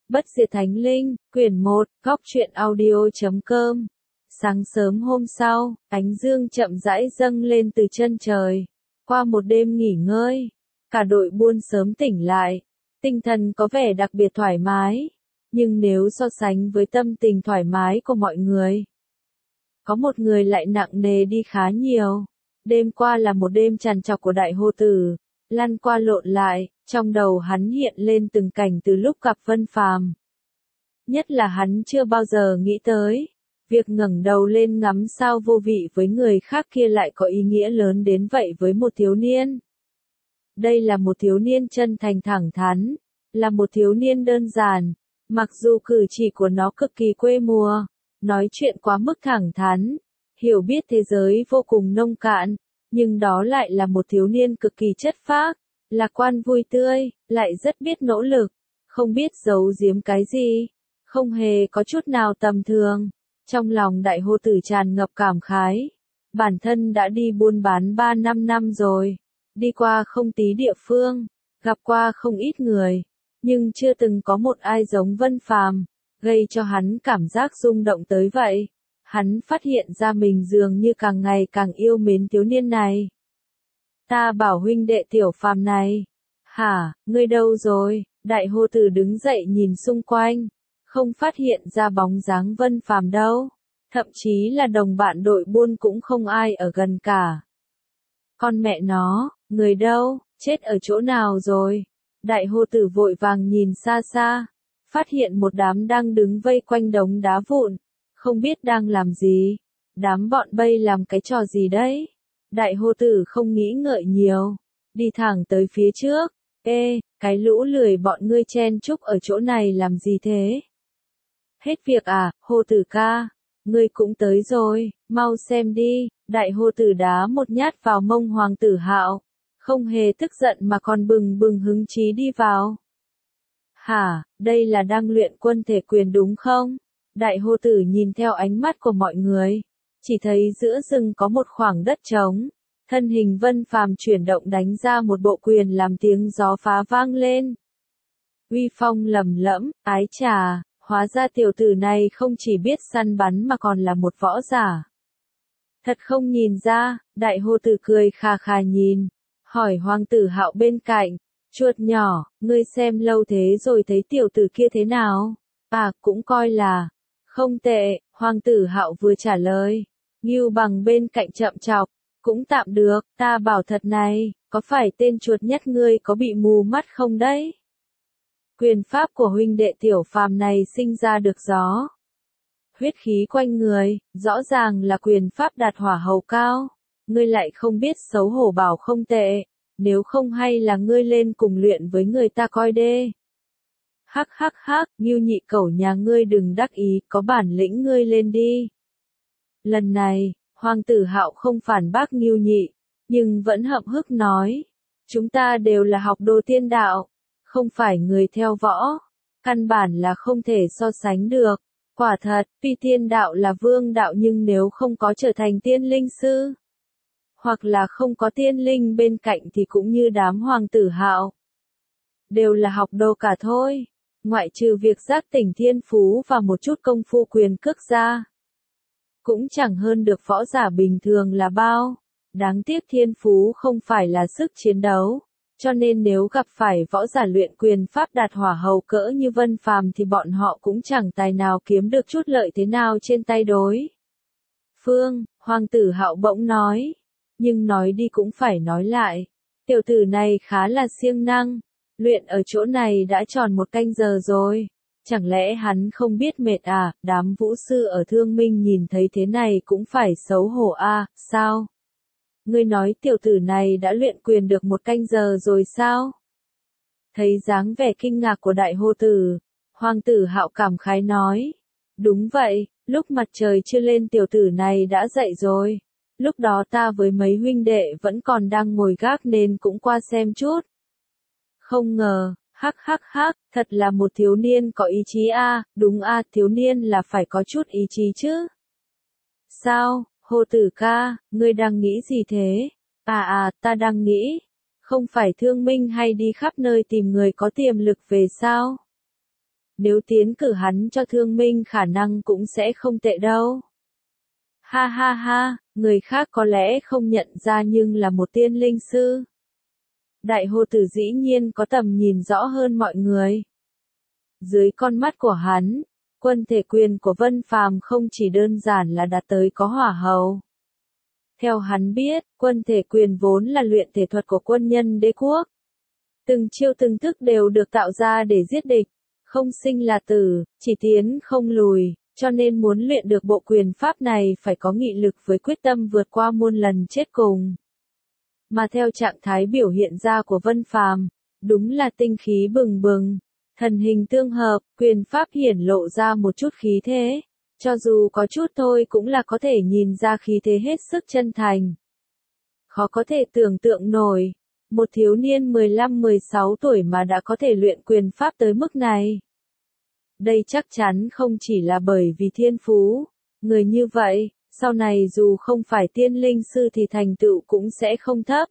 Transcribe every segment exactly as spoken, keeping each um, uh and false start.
Bất diệt thánh linh, quyển một, góc truyện audio.com. Sáng sớm hôm sau, ánh dương chậm rãi dâng lên từ chân trời. Qua một đêm nghỉ ngơi, cả đội buôn sớm tỉnh lại. Tinh thần có vẻ đặc biệt thoải mái. Nhưng nếu so sánh với tâm tình thoải mái của mọi người, có một người lại nặng nề đi khá nhiều. Đêm qua là một đêm trằn trọc của Đại Hô Tử, lăn qua lộn lại, trong đầu hắn hiện lên từng cảnh từ lúc gặp Vân Phàm. Nhất là hắn chưa bao giờ nghĩ tới, việc ngẩng đầu lên ngắm sao vô vị với người khác kia lại có ý nghĩa lớn đến vậy với một thiếu niên. Đây là một thiếu niên chân thành thẳng thắn, là một thiếu niên đơn giản, mặc dù cử chỉ của nó cực kỳ quê mùa, nói chuyện quá mức thẳng thắn, hiểu biết thế giới vô cùng nông cạn, nhưng đó lại là một thiếu niên cực kỳ chất phác, lạc quan vui tươi, lại rất biết nỗ lực, không biết giấu giếm cái gì, không hề có chút nào tầm thường. Trong lòng Đại Hô Tử tràn ngập cảm khái, bản thân đã đi buôn bán ba năm năm rồi, đi qua không tí địa phương, gặp qua không ít người, nhưng chưa từng có một ai giống Vân Phàm, gây cho hắn cảm giác rung động tới vậy. Hắn phát hiện ra mình dường như càng ngày càng yêu mến thiếu niên này. Ta bảo huynh đệ Tiểu Phàm này. Hả, ngươi đâu rồi? Đại Hô Tử đứng dậy nhìn xung quanh, không phát hiện ra bóng dáng Vân Phàm đâu. Thậm chí là đồng bạn đội buôn cũng không ai ở gần cả. Con mẹ nó, người đâu, chết ở chỗ nào rồi? Đại Hô Tử vội vàng nhìn xa xa, phát hiện một đám đang đứng vây quanh đống đá vụn, không biết đang làm gì. Đám bọn bây làm cái trò gì đấy? Đại Hô Tử không nghĩ ngợi nhiều, đi thẳng tới phía trước. Ê, cái lũ lười bọn ngươi chen chúc ở chỗ này làm gì thế? Hết việc à, Hô Tử ca, ngươi cũng tới rồi, mau xem đi. Đại Hô Tử đá một nhát vào mông Hoàng Tử Hạo, không hề tức giận mà còn bừng bừng hứng chí đi vào. Hả, đây là đang luyện quân thể quyền đúng không? Đại Hô Tử nhìn theo ánh mắt của mọi người, chỉ thấy giữa rừng có một khoảng đất trống, thân hình Vân Phàm chuyển động đánh ra một bộ quyền làm tiếng gió phá vang lên. Uy phong lầm lẫm, ái chà, hóa ra tiểu tử này không chỉ biết săn bắn mà còn là một võ giả. Thật không nhìn ra. Đại Hô Tử cười khà khà nhìn, hỏi Hoàng Tử Hạo bên cạnh, chuột nhỏ, ngươi xem lâu thế rồi thấy tiểu tử kia thế nào? À, cũng coi là không tệ. Hoàng Tử Hạo vừa trả lời, Ngưu Bằng bên cạnh chậm chọc, cũng tạm được. Ta bảo thật này, có phải tên chuột nhất ngươi có bị mù mắt không đấy? Quyền pháp của huynh đệ Tiểu Phàm này sinh ra được gió huyết khí quanh người, rõ ràng là quyền pháp đạt hỏa hầu cao, ngươi lại không biết xấu hổ bảo không tệ, nếu không hay là ngươi lên cùng luyện với người ta coi đê. Hắc hắc hắc, Ngưu nhị cẩu nhà ngươi đừng đắc ý, có bản lĩnh ngươi lên đi. Lần này, Hoàng Tử Hạo không phản bác Ngưu nhị, nhưng vẫn hậm hực nói, chúng ta đều là học đồ tiên đạo, không phải người theo võ, căn bản là không thể so sánh được. Quả thật, tuy tiên đạo là vương đạo nhưng nếu không có trở thành tiên linh sư, hoặc là không có tiên linh bên cạnh thì cũng như đám Hoàng Tử Hạo, đều là học đồ cả thôi, ngoại trừ việc giác tỉnh thiên phú và một chút công phu quyền cước ra, cũng chẳng hơn được võ giả bình thường là bao. Đáng tiếc thiên phú không phải là sức chiến đấu, cho nên nếu gặp phải võ giả luyện quyền pháp đạt hỏa hầu cỡ như Vân Phàm thì bọn họ cũng chẳng tài nào kiếm được chút lợi thế nào trên tay đối phương. Hoàng Tử Hạo bỗng nói, nhưng nói đi cũng phải nói lại, tiểu tử này khá là siêng năng, luyện ở chỗ này đã tròn một canh giờ rồi, chẳng lẽ hắn không biết mệt à? Đám vũ sư ở Thương Minh nhìn thấy thế này cũng phải xấu hổ à? Sao? Ngươi nói tiểu tử này đã luyện quyền được một canh giờ rồi sao? Thấy dáng vẻ kinh ngạc của Đại Hô Tử, Hoàng Tử Hạo cảm khái nói, đúng vậy, lúc mặt trời chưa lên tiểu tử này đã dậy rồi, lúc đó ta với mấy huynh đệ vẫn còn đang ngồi gác nên cũng qua xem chút. Không ngờ, hắc hắc hắc, thật là một thiếu niên có ý chí a, đúng a, thiếu niên là phải có chút ý chí chứ. Sao? Hô Tử ca, ngươi đang nghĩ gì thế? À à, ta đang nghĩ, không phải Thương Minh hay đi khắp nơi tìm người có tiềm lực về sao? nếu tiến cử hắn cho thương minh khả năng cũng sẽ không tệ đâu. Ha ha ha, người khác có lẽ không nhận ra nhưng là một tiên linh sư. Đại hồ tử dĩ nhiên có tầm nhìn rõ hơn mọi người. Dưới con mắt của hắn, quân thể quyền của Vân Phàm không chỉ đơn giản là đạt tới có hỏa hầu. Theo hắn biết, quân thể quyền vốn là luyện thể thuật của quân nhân đế quốc. Từng chiêu từng thức đều được tạo ra để giết địch, không sinh là tử, chỉ tiến không lùi, cho nên muốn luyện được bộ quyền pháp này phải có nghị lực với quyết tâm vượt qua muôn lần chết cùng. Mà theo trạng thái biểu hiện ra của Vân Phàm, đúng là tinh khí bừng bừng, thần hình tương hợp, quyền pháp hiển lộ ra một chút khí thế, cho dù có chút thôi cũng là có thể nhìn ra khí thế hết sức chân thành. Khó có thể tưởng tượng nổi, một thiếu niên mười lăm mười sáu tuổi mà đã có thể luyện quyền pháp tới mức này. Đây chắc chắn không chỉ là bởi vì thiên phú, người như vậy, sau này dù không phải tiên linh sư thì thành tựu cũng sẽ không thấp.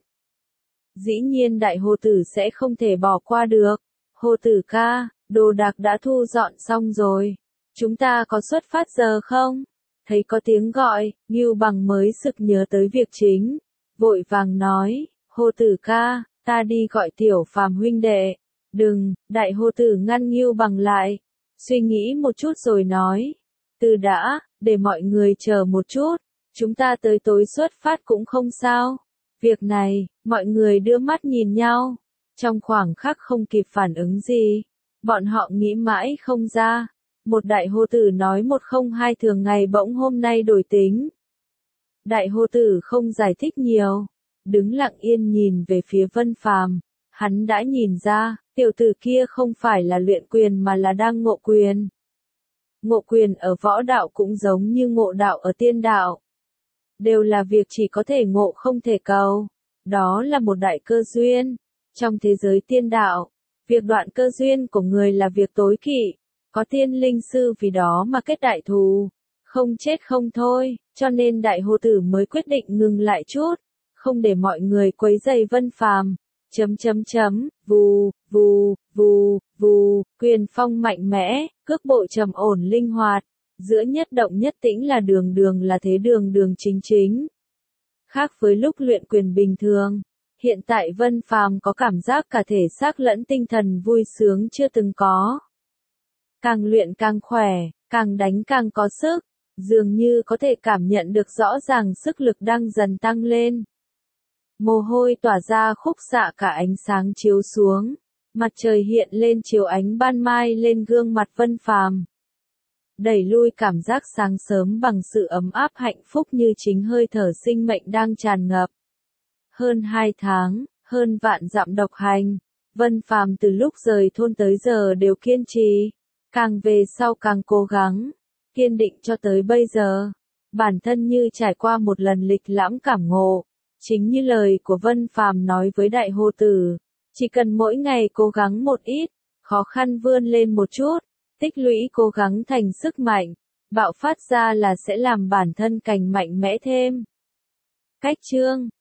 Dĩ nhiên đại hồ tử sẽ không thể bỏ qua được. Hồ tử ca, đồ đạc đã thu dọn xong rồi. Chúng ta có xuất phát giờ không? Thấy có tiếng gọi, Ngưu Bằng mới sực nhớ tới việc chính. Vội vàng nói, hồ tử ca, ta đi gọi Tiểu Phàm huynh đệ. Đừng, đại hồ tử ngăn Ngưu Bằng lại. Suy nghĩ một chút rồi nói. Từ đã, để mọi người chờ một chút. Chúng ta tới tối xuất phát cũng không sao. Việc này, mọi người đưa mắt nhìn nhau. Trong khoảng khắc không kịp phản ứng gì. Bọn họ nghĩ mãi không ra. Một đại hồ tử nói một không hai thường ngày bỗng hôm nay đổi tính. Đại hồ tử không giải thích nhiều. Đứng lặng yên nhìn về phía Vân Phàm. Hắn đã nhìn ra, tiểu tử kia không phải là luyện quyền mà là đang ngộ quyền. Ngộ quyền ở võ đạo cũng giống như ngộ đạo ở tiên đạo. Đều là việc chỉ có thể ngộ không thể cầu. Đó là một đại cơ duyên. Trong thế giới tiên đạo, việc đoạn cơ duyên của người là việc tối kỵ. Có tiên linh sư vì đó mà kết đại thù. Không chết không thôi, cho nên đại hồ tử mới quyết định ngừng lại chút. Không để mọi người quấy rầy Vân Phàm. Chấm chấm chấm, vù, vù, vù, vù, quyền phong mạnh mẽ, cước bộ trầm ổn linh hoạt. Giữa nhất động nhất tĩnh là đường đường là thế đường đường chính chính. Khác với lúc luyện quyền bình thường, hiện tại Vân Phàm có cảm giác cả thể xác lẫn tinh thần vui sướng chưa từng có. Càng luyện càng khỏe, càng đánh càng có sức, dường như có thể cảm nhận được rõ ràng sức lực đang dần tăng lên. Mồ hôi tỏa ra khúc xạ cả ánh sáng chiếu xuống, mặt trời hiện lên chiếu ánh ban mai lên gương mặt Vân Phàm. Đẩy lui cảm giác sáng sớm bằng sự ấm áp hạnh phúc như chính hơi thở sinh mệnh đang tràn ngập. Hơn hai tháng, hơn vạn dặm độc hành, Vân Phàm từ lúc rời thôn tới giờ đều kiên trì, càng về sau càng cố gắng, kiên định cho tới bây giờ. Bản thân như trải qua một lần lịch lãm cảm ngộ, chính như lời của Vân Phàm nói với đại hồ tử, chỉ cần mỗi ngày cố gắng một ít, khó khăn vươn lên một chút, tích lũy cố gắng thành sức mạnh, bạo phát ra là sẽ làm bản thân càng mạnh mẽ thêm. Cách chương